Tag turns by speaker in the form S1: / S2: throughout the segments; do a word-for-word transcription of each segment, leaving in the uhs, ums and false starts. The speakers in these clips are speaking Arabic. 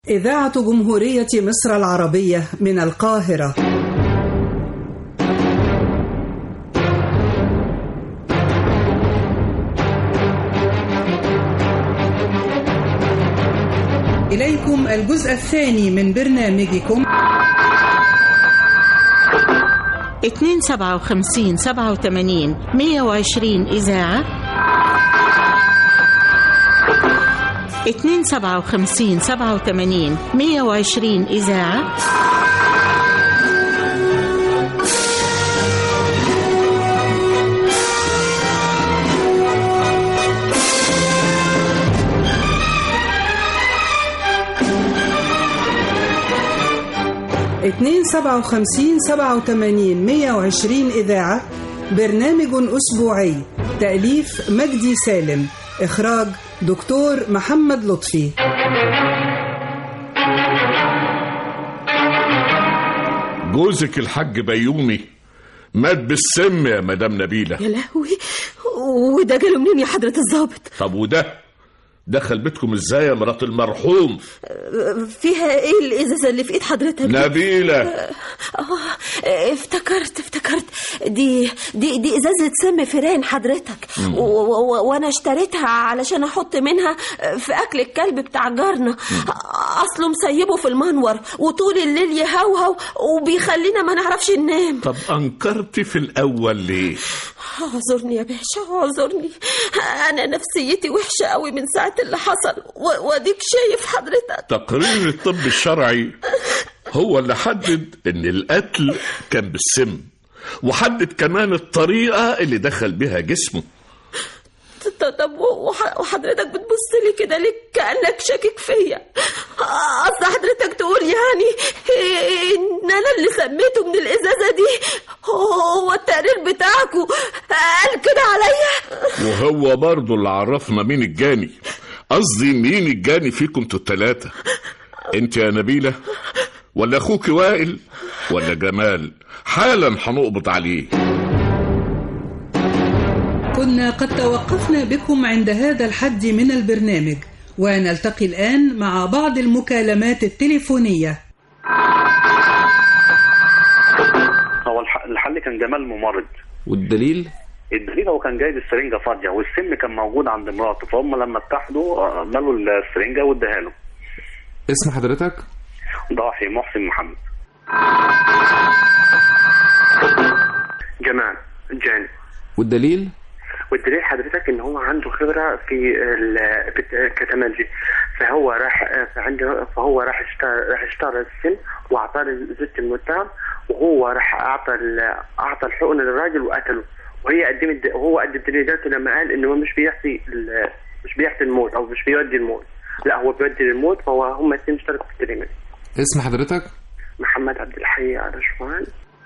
S1: إذاعة جمهورية مصر العربية من القاهرة. إليكم الجزء الثاني من برنامجكم
S2: اتنين سبعة وخمسين سبعة وثمانين مية وعشرين إذاعة اتنين سبعة وخمسين سبعة وثمانين مية وعشرين إذاعة
S1: اتنين سبعة وخمسين سبعة وثمانين مية وعشرين إذاعة. برنامج أسبوعي، تأليف مجدي سالم، إخراج دكتور محمد لطفي.
S3: جوزك الحاج بيومي مات بالسم يا مدام نبيلة.
S4: يا لهوي، وده جاله منين يا حضرة الضابط؟
S3: طب وده دخل بيتكم ازاي يا مرات المرحوم؟
S4: فيها ايه الازازه اللي في ايد حضرتك؟
S3: نبيلة.
S4: اه افتكرت افتكرت دي دي دي ازازه سم فيران حضرتك، وانا اشتريتها علشان احط منها في اكل الكلب بتاع جارنا. اصله مسيبه في المنور وطول الليل يهوهو وبيخلينا ما نعرفش ننام.
S3: طب انكرتي في الاول ليه؟
S4: اعذرني يا باشا، اعذرني، انا نفسيتي وحشه قوي من ساعه اللي حصل، واديك شايف حضرتك.
S3: تقرير الطب الشرعي هو اللي حدد ان القتل كان بالسم، وحدد كمان الطريقه اللي دخل بها جسمه.
S4: طب وحضرتك بتبص لي كده ليه كأنك شاكك فيا؟ قصد حضرتك تقول يعني ان انا اللي سميته من الازازه دي؟ هو التقرير بتاعكو قال كده عليا؟
S3: وهو برضو اللي عرفنا مين الجاني، قصدي مين الجاني فيكم انتوا التلاتة، انت يا نبيلة ولا اخوك وائل ولا جمال؟ حالا هنقبض عليه.
S1: كنا قد توقفنا بكم عند هذا الحد من البرنامج، ونلتقي الآن مع بعض المكالمات التليفونية.
S5: هو الحل كان جمال ممرض.
S6: والدليل؟
S5: الدليل هو كان جايب السرنجة فاضية والسم كان موجود عند مراته، فهم لما اتحدوا ملوا السرنجة واداها له.
S6: اسم حضرتك؟
S5: ضاحي محسن محمد. جمال جاني.
S6: والدليل؟
S5: والدليل حضرتك ان هو عنده خبره في الكتمنجي، فهو راح عنده فهو راح اشترى راح اشترى السن واعطاه لزوجة المتهم، وهو راح اعطى اعطى الحقن للراجل وقتله، وهي قدمت وهو قدم دليلاته لما قال انه مش بيحصي مش بيحصي الموت او مش بيودي الموت، لا هو بيودي للموت، فهو هم الاثنين اشتركوا في الجريمه.
S6: اسم حضرتك؟
S5: محمد عبد الحي رشوان.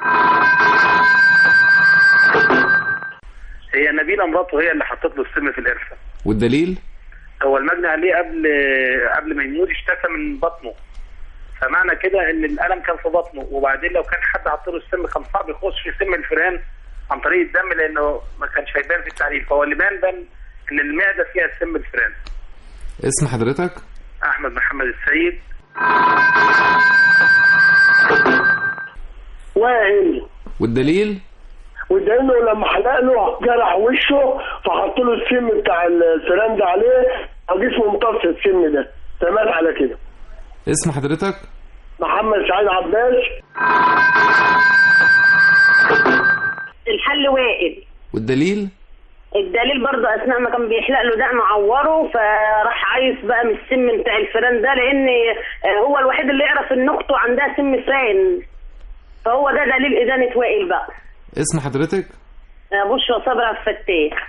S5: هي نبيلة مراته هي اللي حطت له السم في القرفة.
S6: والدليل؟
S5: هو المجني عليه قبل قبل ما يموت اشتكى من بطنه، فمعنى كده ان الألم كان في بطنه، وبعدين لو كان حد حط له السم كان صعب يخش في سم الفئران عن طريق الدم لانه ما كانش هيبان في التعريف، فهو اللي بان بان ان المعدة فيها السم الفئران.
S6: اسم حضرتك؟
S5: احمد محمد السيد.
S7: وائل.
S6: والدليل؟
S7: والدليل لما حلق له جرح وشه فحط له السم بتاع السرنج عليه، جسمه امتص السم ده، تمام على كده.
S6: اسم حضرتك؟
S7: محمد سعيد عباس.
S8: الحل وائل.
S6: والدليل؟
S8: الدليل برضه اثناء ما كان بيحلق له دقنه عوره، فراح عايز بقى من السم بتاع الفئران ده، لان هو الوحيد اللي يعرف ان اخته عندها سم فئران، فهو ده دليل ادانه وائل بقى.
S6: اسم حضرتك؟
S8: بشرى صبري عبد الفتاح.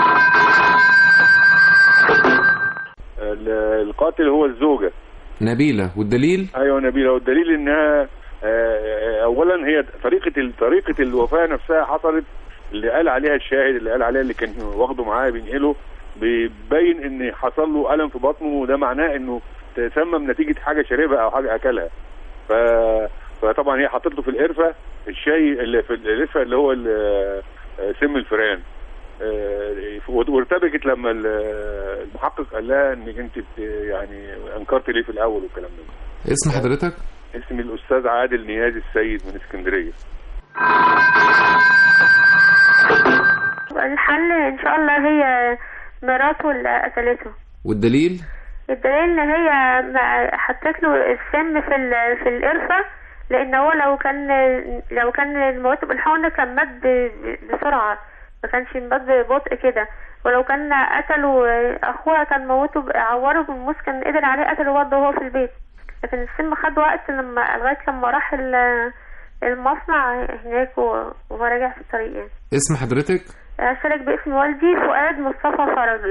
S9: القاتل هو الزوجة
S6: نبيلة. والدليل؟
S9: ايوه نبيلة. والدليل انها اولا هي طريقة طريقة الوفاة نفسها حصلت، اللي قال عليها الشاهد اللي قال عليها اللي كان واخده معاه بينقله، بيبين ان حصل له ألم في بطنه، وده معناه انه تسمم نتيجة حاجة شربها او حاجة اكلها. ف فطبعا هي حطت له في القرفة الشاي اللي في القرفة اللي هو سم الفئران، وارتبكت لما المحقق قال لها انك انت يعني انكرت ليه في الاول والكلام ده.
S6: اسم حضرتك؟
S9: اسمي الاستاذ عادل نيازي السيد من اسكندريه.
S10: الحل ان شاء الله هي مراته اللي قتلته.
S6: والدليل؟
S10: الدليل ان هي حطت له السم في في القرفه، لان هو لو كان لو كان موته بالحقن كان مات بسرعه، ما كانش مات ببطء كده. ولو كان قتله اخوها كان موته عوره بالموس، كان قدر عليه قتله برضه وهو في البيت. لكن السم خد وقت لما لغايه لما راح المصنع هناك وهو راجع في الطريق يعني.
S6: اسم حضرتك؟
S10: اشترك باسم والدي فؤاد مصطفى فرجي.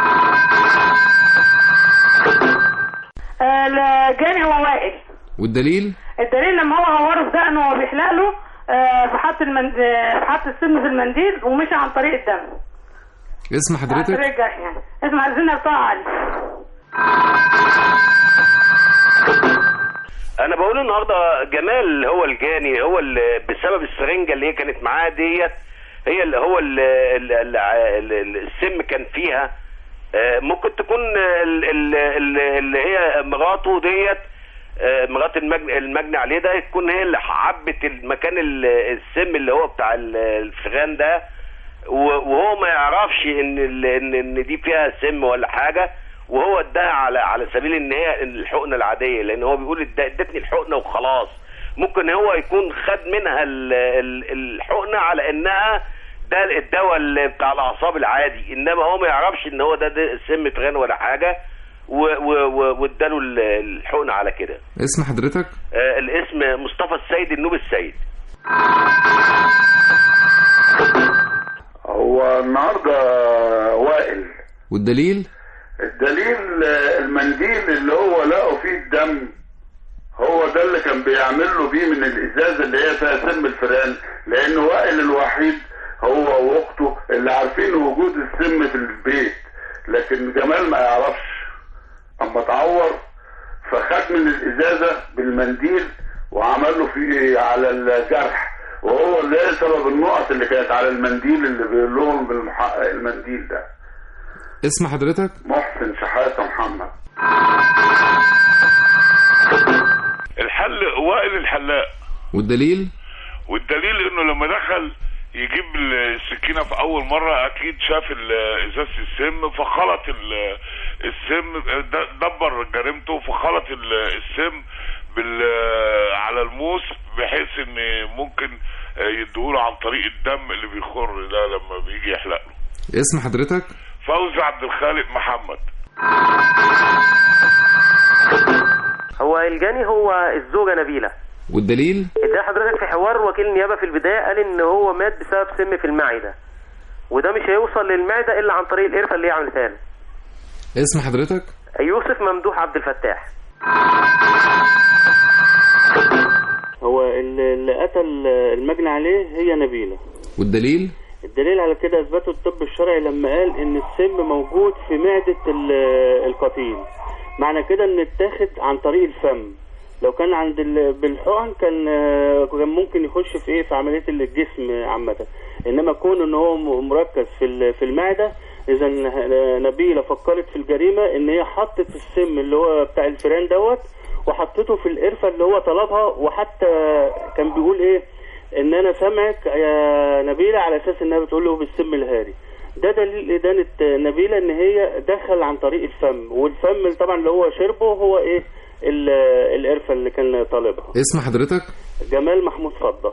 S11: الجاني هو وائل.
S6: والدليل؟
S11: الدليل لما هو عوره في دقنه وهو بيحلق له فحط المند... فحط السم في المنديل ومشي عن طريق الدم.
S6: اسم حضرتك؟
S11: عن طريق الجرح يعني. اسم زينب طه علي.
S12: انا بقول النهارده جمال هو الجاني، هو اللي بسبب السرنجه اللي هي كانت معاه ديت، هي اللي هو اللي السم كان فيها. ممكن تكون اللي هي مراته ديت، مرات المجني, المجني عليه ده، تكون هي اللي عبت المكان السم اللي هو بتاع الفغان ده، وهو ما يعرفش ان ان ان دي فيها سم ولا حاجه، وهو اداها على على سبيل ان هي الحقنه العاديه، لان هو بيقول ادتني الحقنه وخلاص. ممكن هو يكون خد منها الحقنه على انها ده الدواء بتاع الاعصاب العادي، انما هو ما يعرفش ان هو ده, ده سم فغان ولا حاجه، واداله الحقنه على كده.
S6: اسم حضرتك؟
S12: آه الاسم مصطفى السيد النوب السيد.
S13: هو النهارده وائل.
S6: والدليل؟
S13: الدليل المنديل اللي هو لقوا فيه الدم، هو ده اللي كان بيعمل له بيه من الازازه اللي هي فيها سم الفئران، لان وائل الوحيد هو واخته اللي عارفين وجود السم في البيت، لكن جمال ما يعرفش. اما اتعور فخد من الازازه بالمنديل وعمل له فيه على الجرح، وهو اللي سبب النقط اللي كانت على المنديل اللي بيقول لهم بالمحقق المنديل ده.
S6: اسم حضرتك؟
S13: محسن شحاته محمد.
S3: الحل وائل الحلاق.
S6: والدليل؟
S3: والدليل انه لما دخل يجيب السكينه في اول مره اكيد شاف ازازه السم، فخلط السم، دبر جريمته فخلط السم بال على الموس، بحيث ان ممكن يديهوله عن طريق الدم اللي بيخر ده لما بيجي يحلق له.
S6: اسم حضرتك؟
S3: فوزي عبد الخالق محمد.
S14: هو الجاني هو الزوجه نبيله.
S6: والدليل؟
S14: ده حضرتك في حوار وكيل النيابه في البدايه قال ان هو مات بسبب سم في المعده، وده مش هيوصل للمعده الا عن طريق القرفه اللي هي عملتها له.
S6: اسم حضرتك؟
S14: يوسف ممدوح عبد الفتاح.
S15: هو اللي قتل المجني عليه هي نبيله.
S6: والدليل؟
S15: الدليل على كده اثبته الطب الشرعي لما قال ان السم موجود في معده القتيل، معنى كده ان اتاخد عن طريق الفم. لو كان عند بالحقن كان كان ممكن يخش في ايه في عمليه الجسم عامه، انما كون ان هو مركز في في المعده، اذا نبيله فكرت في الجريمه ان هي حطت السم اللي هو بتاع الفئران دوت وحطته في القرفه اللي هو طلبها، وحتى كان بيقول ايه ان انا سامعك يا نبيله على اساس انها بتقول له بالسم الهاري. ده دليل ادانه نبيله ان هي دخل عن طريق الفم، والفم طبعا اللي هو شربه هو ايه القرفه اللي كان طالبها.
S6: اسم حضرتك؟
S15: جمال محمود فضه.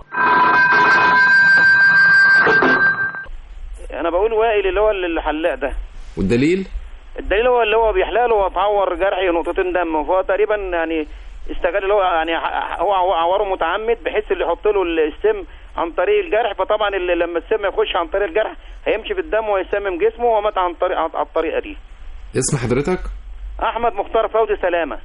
S14: انا بقول وائل اللي هو الحلاق ده.
S6: والدليل؟
S14: الدليل هو اللي هو بيحلق له واتعور جرحي نقطتين دم، فهو تقريبا يعني استغل اللي هو يعني هو عوره متعمد بحيث اللي يحط له السم عن طريق الجرح، فطبعا اللي لما السم يخش عن طريق الجرح هيمشي في الدم ويسمم جسمه ومات عن طريق على الطريقه دي.
S6: اسم حضرتك؟
S14: احمد مختار فوزي سلامه.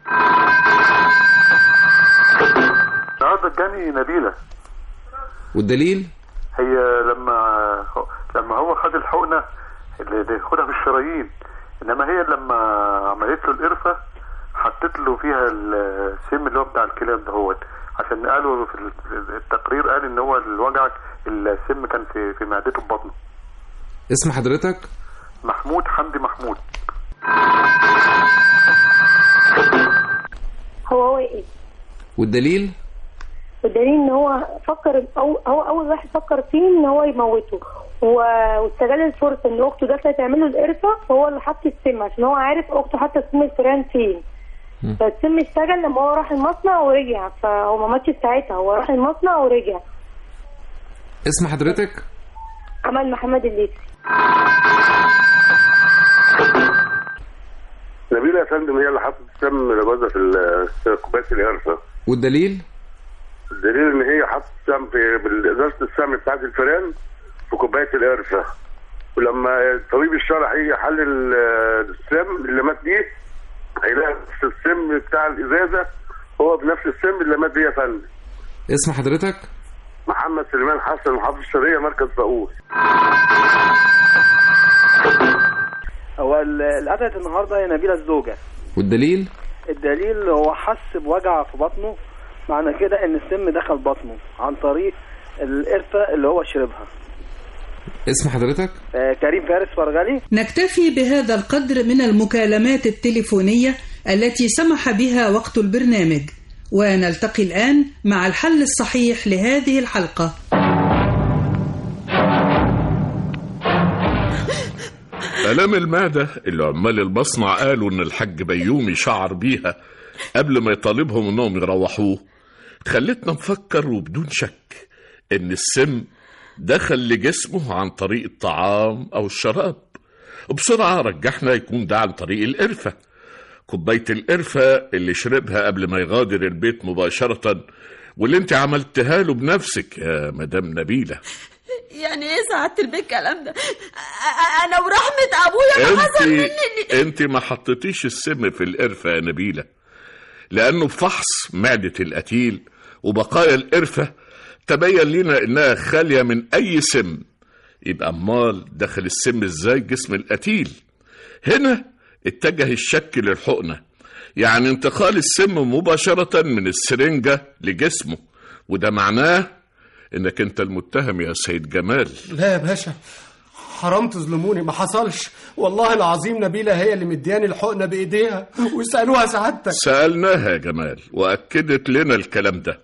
S16: النهارده الجاني نبيله.
S6: والدليل؟
S16: هي لما لما هو خد الحقنه اللي بياخدها في الشرايين، انما هي لما عملت له القرفه حطت له فيها السم اللي هو بتاع الكلاب دهوت، عشان قالوا في التقرير قال ان هو الوجع السم كان في في معدته ببطنه.
S6: اسم حضرتك؟
S16: محمود حمدي محمود.
S17: هو هو ايه؟
S6: والدليل؟
S17: والدليل ان هو فكر أو هو اول واحد فكر فيه ان هو يموته، واستغل الفرصه ان اخته داخله تعمل له القرفه، فهو اللي حط السم عشان هو عارف اخته حاطه سم الفيران فين. فالسم اشتغل لما هو راح المصنع ورجع، فهو ما ماتش ساعتها، هو راح المصنع ورجع.
S6: اسم حضرتك؟
S17: امل محمد الليثي.
S13: نبيلة يا فندم هي اللي حطت السم لجوزها في كوبايه القرفه.
S6: والدليل؟
S13: الدليل ان هي حطت السم في ازازه السم بتاعت الفيران في كوبايه القرفه، ولما الطبيب الشرعي يحلل السم اللي مات بيه هيلاقي السم بتاع الازازه هو بنفس السم اللي مات بيه يا فندم.
S6: اسم حضرتك؟
S13: محمد سليمان حسن، محافظ الشرقيه، مركز فاقوس.
S18: هو اللي قتلت النهارده هي نبيلة الزوجة.
S6: والدليل؟
S18: الدليل هو حس بوجع في بطنه، معنى كده ان السم دخل بطنه عن طريق القرفة اللي هو شربها.
S6: اسم حضرتك؟
S18: آه كريم فارس فرغلي.
S1: نكتفي بهذا القدر من المكالمات التليفونية التي سمح بها وقت البرنامج، ونلتقي الآن مع الحل الصحيح لهذه الحلقة.
S3: آلام المعدة اللي عمال المصنع قالوا إن الحاج بيومي شعر بيها قبل ما يطالبهم إنهم يروحوه خلتنا نفكر وبدون شك إن السم دخل لجسمه عن طريق الطعام أو الشراب، وبسرعة رجحنا يكون ده عن طريق القرفة. كوباية القرفة اللي شربها قبل ما يغادر البيت مباشرة، واللي انت عملتها له بنفسك يا مدام نبيلة.
S4: يعني ايه سعادة البيت الكلام ده؟ انا ورحمة ابويا ما حصل مني.
S3: انت ما حطيتيش السم في القرفة يا نبيلة، لانه بفحص معدة القتيل وبقايا القرفة تبين لنا انها خالية من اي سم. يبقى امال دخل السم ازاي جسم القتيل؟ هنا اتجه الشك للحقنة، يعني انتقال السم مباشرة من السرنجة لجسمه، وده معناه انك انت المتهم يا سيد جمال.
S19: لا يا باشا، حرام تظلموني، ما حصلش والله العظيم. نبيلة هي اللي مدياني الحقنة بايديها، واسألوها سعادتك.
S3: سألناها يا جمال واكدت لنا الكلام ده،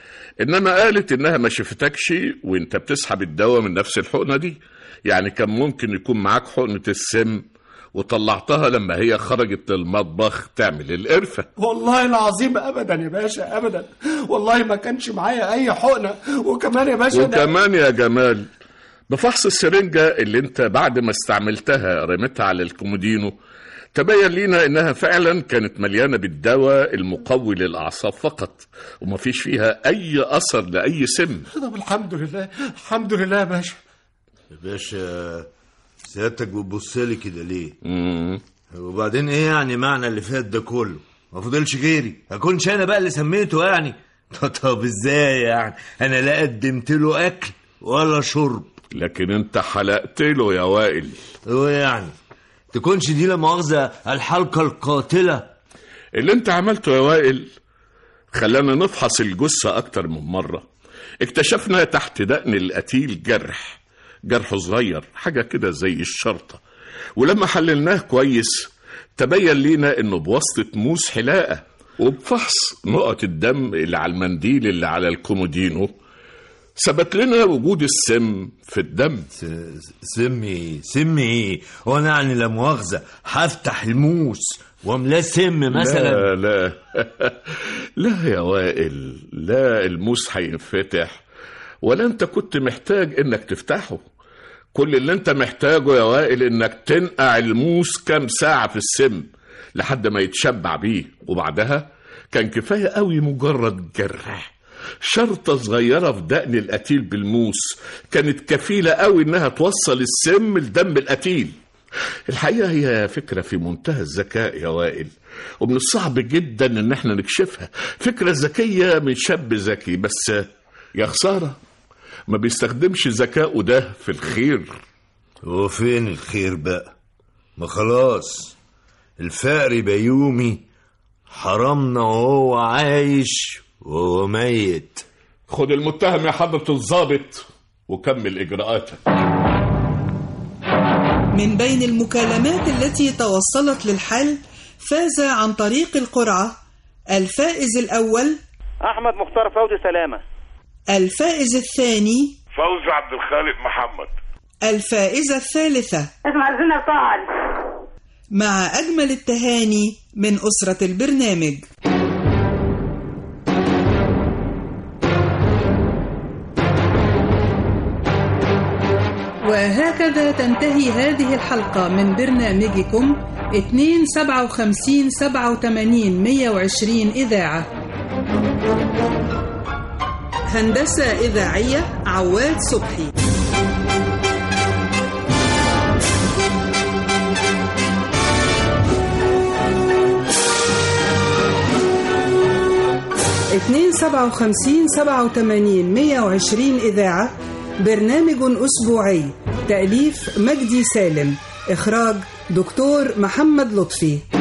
S3: انما قالت انها ما شفتكش وانت بتسحب الدواء من نفس الحقنة دي، يعني كان ممكن يكون معاك حقنة السم وطلعتها لما هي خرجت للمطبخ تعمل القرفة.
S19: والله العظيم ابدا يا باشا، ابدا والله ما كانش معايا اي حقنة. وكمان يا باشا
S3: وكمان يا جمال بفحص السرنجة اللي انت بعد ما استعملتها رميتها على الكومودينو تبين لينا انها فعلا كانت مليانة بالدواء المقوي للاعصاب فقط، وما فيش فيها اي اثر لاي سم.
S19: طب الحمد لله، الحمد لله يا باشا.
S20: يا باشا سيادتك بتبص لي كده ليه؟
S3: امم
S20: وبعدين ايه يعني معنى اللي فات ده كله؟ ما فضلش غيري، اكونش انا بقى اللي سميته يعني؟ طب ازاي يعني؟ انا لا قدمت له اكل ولا شرب.
S3: لكن انت حلقت له يا وائل.
S20: هو يعني تكونش دي لا مؤاخذة الحلقة القاتلة؟
S3: اللي انت عملته يا وائل خلانا نفحص الجثة اكتر من مرة. اكتشفنا تحت دقن القتيل جرح جرح صغير، حاجة كده زي الشرطة، ولما حللناه كويس تبين لينا انه بواسطة موس حلاقة. وبفحص نقط الدم اللي على المنديل اللي على الكومودينو ثبت لنا وجود السم في الدم.
S20: سمي سمي وانا يعني لا مؤاخذة هفتح الموس واملاه سم مثلا؟
S3: لا لا لا يا وائل، لا الموس هينفتح ولا انت كنت محتاج انك تفتحه. كل اللي انت محتاجه يا وائل انك تنقع الموس كام ساعة في السم لحد ما يتشبع بيه، وبعدها كان كفاية قوي مجرد جرح. شرطة صغيرة في دقن القتيل بالموس كانت كفيلة قوي انها توصل السم لدم القتيل. الحقيقة هي فكرة في منتهى الذكاء يا وائل، ومن الصعب جدا ان احنا نكشفها. فكرة ذكية من شاب ذكي، بس يا خسارة ما بيستخدمش ذكاؤه ده في الخير.
S20: وفين الخير بقى؟ ما خلاص الفقر بيومي حرمنا وهو عايش وهو ميت.
S3: خد المتهم يا حضرة الضابط وكمل إجراءاتك.
S1: من بين المكالمات التي توصلت للحل فاز عن طريق القرعة الفائز الأول
S14: احمد مختار فوزي سلامه.
S1: الفائز الثاني
S3: فوزي عبد الخالق محمد.
S1: الفائزة الثالثة
S11: اسمع زينة طاعن.
S1: مع أجمل التهاني من أسرة البرنامج. وهكذا تنتهي هذه الحلقة من برنامجكم اثنين سبعة وخمسين سبعة وثمانين مية وعشرين إذاعة. هندسة إذاعية عواد صبحي. اثنين سبعة وخمسين سبعة وثمانين مية وعشرين إذاعة، برنامج أسبوعي، تأليف مجدي سالم، إخراج دكتور محمد لطفي.